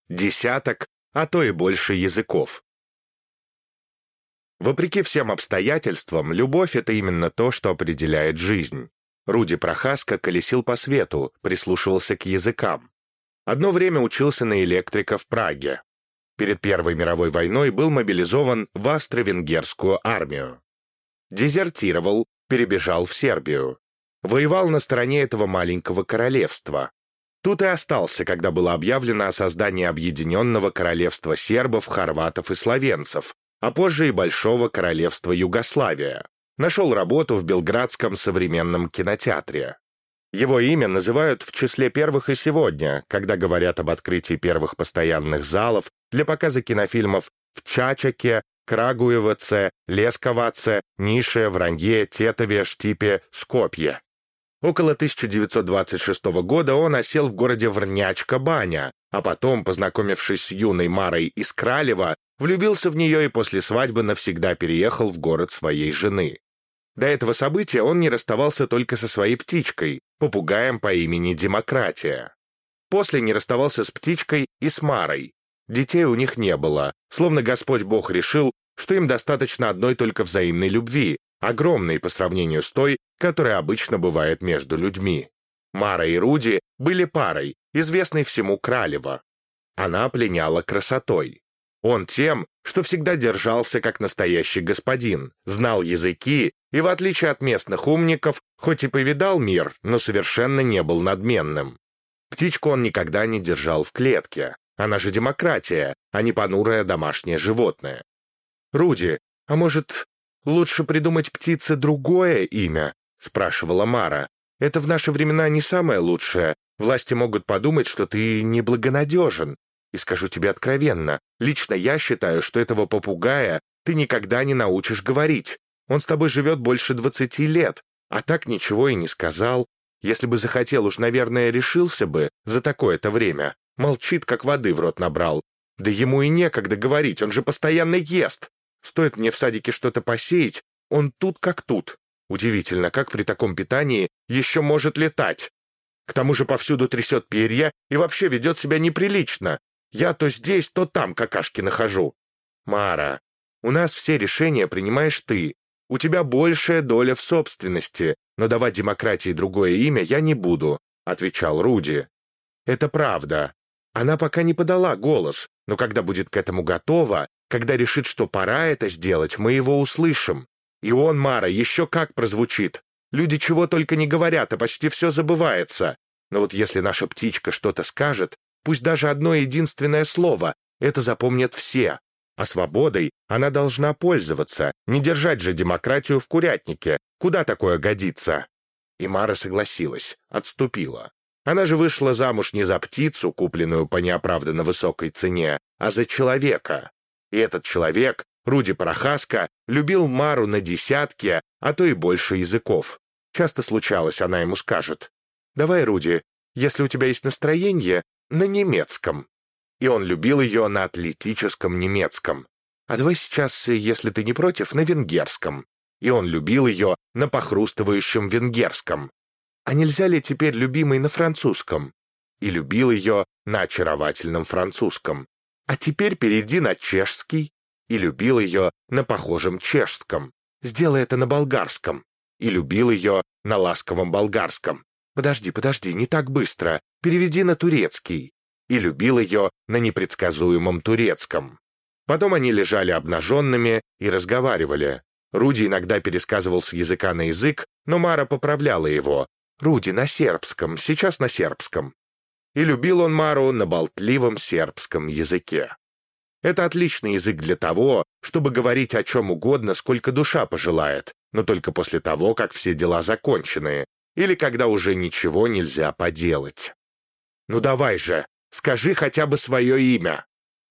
десяток, а то и больше языков. Вопреки всем обстоятельствам, любовь — это именно то, что определяет жизнь. Руди Прохаска колесил по свету, прислушивался к языкам. Одно время учился на электрика в Праге. Перед Первой мировой войной был мобилизован в австро-венгерскую армию. Дезертировал, перебежал в Сербию. Воевал на стороне этого маленького королевства. Тут и остался, когда было объявлено о создании объединенного королевства сербов, хорватов и словенцев, а позже и Большого королевства Югославия. Нашел работу в Белградском современном кинотеатре. Его имя называют в числе первых и сегодня, когда говорят об открытии первых постоянных залов для показа кинофильмов в Чачаке, Крагуеваце, Лесковаце, Нише, Вранье, Тетове, Штипе, Скопье. Около 1926 года он осел в городе Врнячка-Баня, а потом, познакомившись с юной Марой из Кралева, влюбился в нее и после свадьбы навсегда переехал в город своей жены. До этого события он не расставался только со своей птичкой, попугаем по имени Демократия. После не расставался с птичкой и с Марой. Детей у них не было, словно Господь Бог решил, что им достаточно одной только взаимной любви, огромной по сравнению с той, которая обычно бывает между людьми. Мара и Руди были парой, известной всему Кралево. Она пленяла красотой. Он тем, что всегда держался как настоящий господин, знал языки и, в отличие от местных умников, хоть и повидал мир, но совершенно не был надменным. Птичку он никогда не держал в клетке. Она же демократия, а не понурое домашнее животное. «Руди, а может, лучше придумать птице другое имя?» — спрашивала Мара. «Это в наши времена не самое лучшее. Власти могут подумать, что ты неблагонадежен. И скажу тебе откровенно, лично я считаю, что этого попугая ты никогда не научишь говорить. Он с тобой живет больше 20 лет, а так ничего и не сказал. Если бы захотел, уж, наверное, решился бы за такое-то время. Молчит, как воды в рот набрал. Да ему и некогда говорить, он же постоянно ест. Стоит мне в садике что-то посеять, он тут как тут. Удивительно, как при таком питании еще может летать. К тому же повсюду трясет перья и вообще ведет себя неприлично. Я то здесь, то там какашки нахожу. Мара, у нас все решения принимаешь ты. У тебя большая доля в собственности, но давать демократии другое имя я не буду», — отвечал Руди. «Это правда. Она пока не подала голос, но когда будет к этому готова, когда решит, что пора это сделать, мы его услышим. И он, Мара, еще как прозвучит. Люди чего только не говорят, а почти все забывается. Но вот если наша птичка что-то скажет, пусть даже одно единственное слово, это запомнят все. А свободой она должна пользоваться, не держать же демократию в курятнике. Куда такое годится?» И Мара согласилась, отступила. Она же вышла замуж не за птицу, купленную по неоправданно высокой цене, а за человека. И этот человек, Руди Прохаска, любил Мару на десятки, а то и больше языков. Часто случалось, она ему скажет: «Давай, Руди, если у тебя есть настроение, на немецком». И он любил ее на атлетическом немецком. «А давай сейчас, если ты не против, на венгерском». И он любил ее на похрустывающем венгерском. «А нельзя ли теперь, любимый, на французском?» И любил ее на очаровательном французском. «А теперь перейди на чешский». И любил ее на похожем чешском. «Сделай это на болгарском». И любил ее на ласковом болгарском. «Подожди, не так быстро. Переведи на турецкий». И любил ее на непредсказуемом турецком. Потом они лежали обнаженными и разговаривали. Руди иногда пересказывал с языка на язык, но Мара поправляла его. «Руди, на сербском, сейчас на сербском». И любил он Мару на болтливом сербском языке. Это отличный язык для того, чтобы говорить о чем угодно, сколько душа пожелает, но только после того, как все дела закончены, или когда уже ничего нельзя поделать. «Ну давай же, скажи хотя бы свое имя».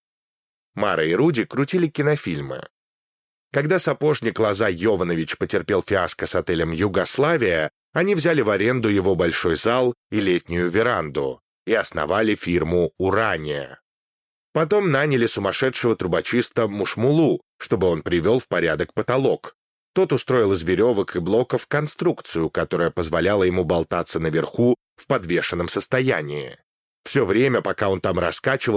Мара и Руди крутили кинофильмы. Когда сапожник Лоза Йованович потерпел фиаско с отелем «Югославия», они взяли в аренду его большой зал и летнюю веранду и основали фирму «Урания». Потом наняли сумасшедшего трубочиста Мушмулу, чтобы он привел в порядок потолок. Тот устроил из веревок и блоков конструкцию, которая позволяла ему болтаться наверху в подвешенном состоянии. Все время, пока он там раскачивался,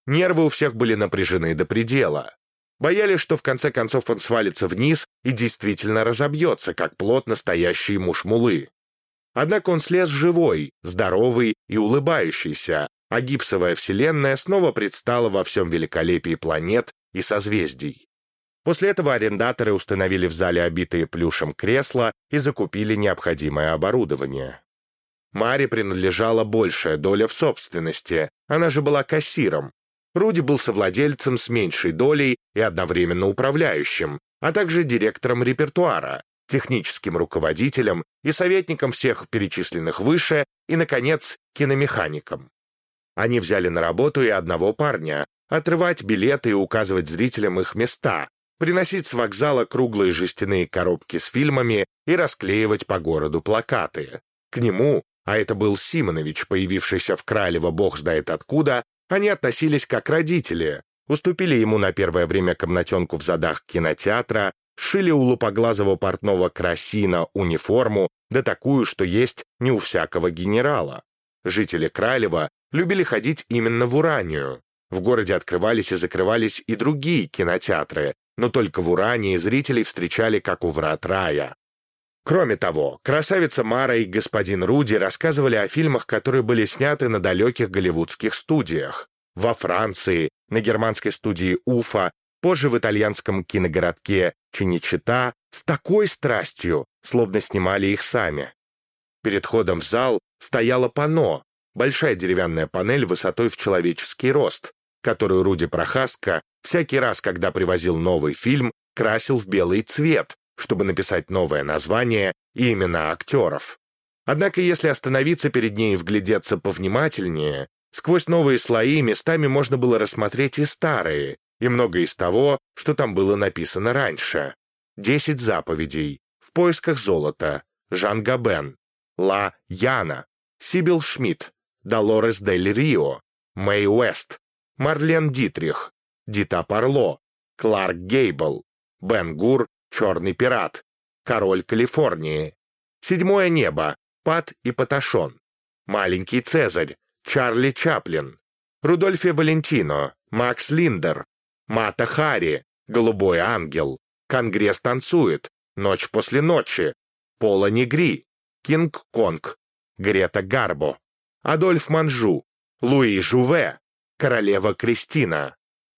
Нервы у всех были напряжены до предела. Боялись, что в конце концов он свалится вниз и действительно разобьется, как плод настоящей мушмулы. Однако он слез живой, здоровый и улыбающийся, а гипсовая вселенная снова предстала во всем великолепии планет и созвездий. После этого арендаторы установили в зале обитые плюшем кресла и закупили необходимое оборудование. Маре принадлежала большая доля в собственности, она же была кассиром. Руди был совладельцем с меньшей долей и одновременно управляющим, а также директором репертуара, техническим руководителем и советником всех перечисленных выше и, наконец, киномехаником. Они взяли на работу и одного парня — отрывать билеты и указывать зрителям их места, приносить с вокзала круглые жестяные коробки с фильмами и расклеивать по городу плакаты. К нему, а это был Симонович, появившийся в Кралево бог знает откуда, они относились как родители, уступили ему на первое время комнатенку в задах кинотеатра, шили у лупоглазого портного Красина униформу, да такую, что есть не у всякого генерала. Жители Кралева любили ходить именно в Уранию. В городе открывались и закрывались и другие кинотеатры, но только в Урании зрителей встречали как у врат рая. Кроме того, красавица Мара и господин Руди рассказывали о фильмах, которые были сняты на далеких голливудских студиях. Во Франции, на германской студии Уфа, позже в итальянском киногородке Чиничита, с такой страстью, словно снимали их сами. Перед входом в зал стояло панно, большая деревянная панель высотой в человеческий рост, которую Руди Прохаска всякий раз, когда привозил новый фильм, красил в белый цвет, чтобы написать новое название и имена актеров. Однако, если остановиться перед ней и вглядеться повнимательнее, сквозь новые слои местами можно было рассмотреть и старые, и многое из того, что там было написано раньше. 10 заповедей, В поисках золота, Жан Габен, Ла Яна, Сибил Шмидт, Долорес Дель Рио, Мэй Уэст, Марлен Дитрих, Дита Парло, Кларк Гейбл, Бен Гур, Черный пират, Король Калифорнии, Седьмое небо, Пат и Паташон, Маленький Цезарь, Чарли Чаплин, Рудольфе Валентино, Макс Линдер, Мата Хари, Голубой ангел, Конгресс танцует, Ночь после ночи, Пола Негри, Кинг-Конг, Грета Гарбо, Адольф Манжу, Луи Жуве, Королева Кристина,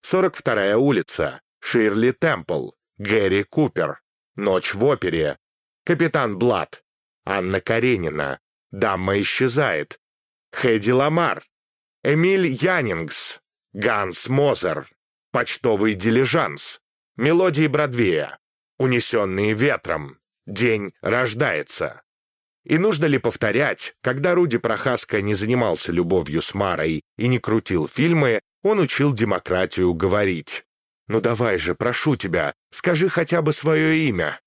42-я улица, Ширли Темпл, Гэри Купер, Ночь в опере, Капитан Блад, Анна Каренина, Дама исчезает, Хэдди Ламар, Эмиль Янингс, Ганс Мозер, Почтовый дилижанс, Мелодии Бродвея, Унесенные ветром, День рождается. И нужно ли повторять, когда Руди Прохаска не занимался любовью с Марой и не крутил фильмы, он учил демократию говорить. «Ну давай же, прошу тебя, скажи хотя бы свое имя».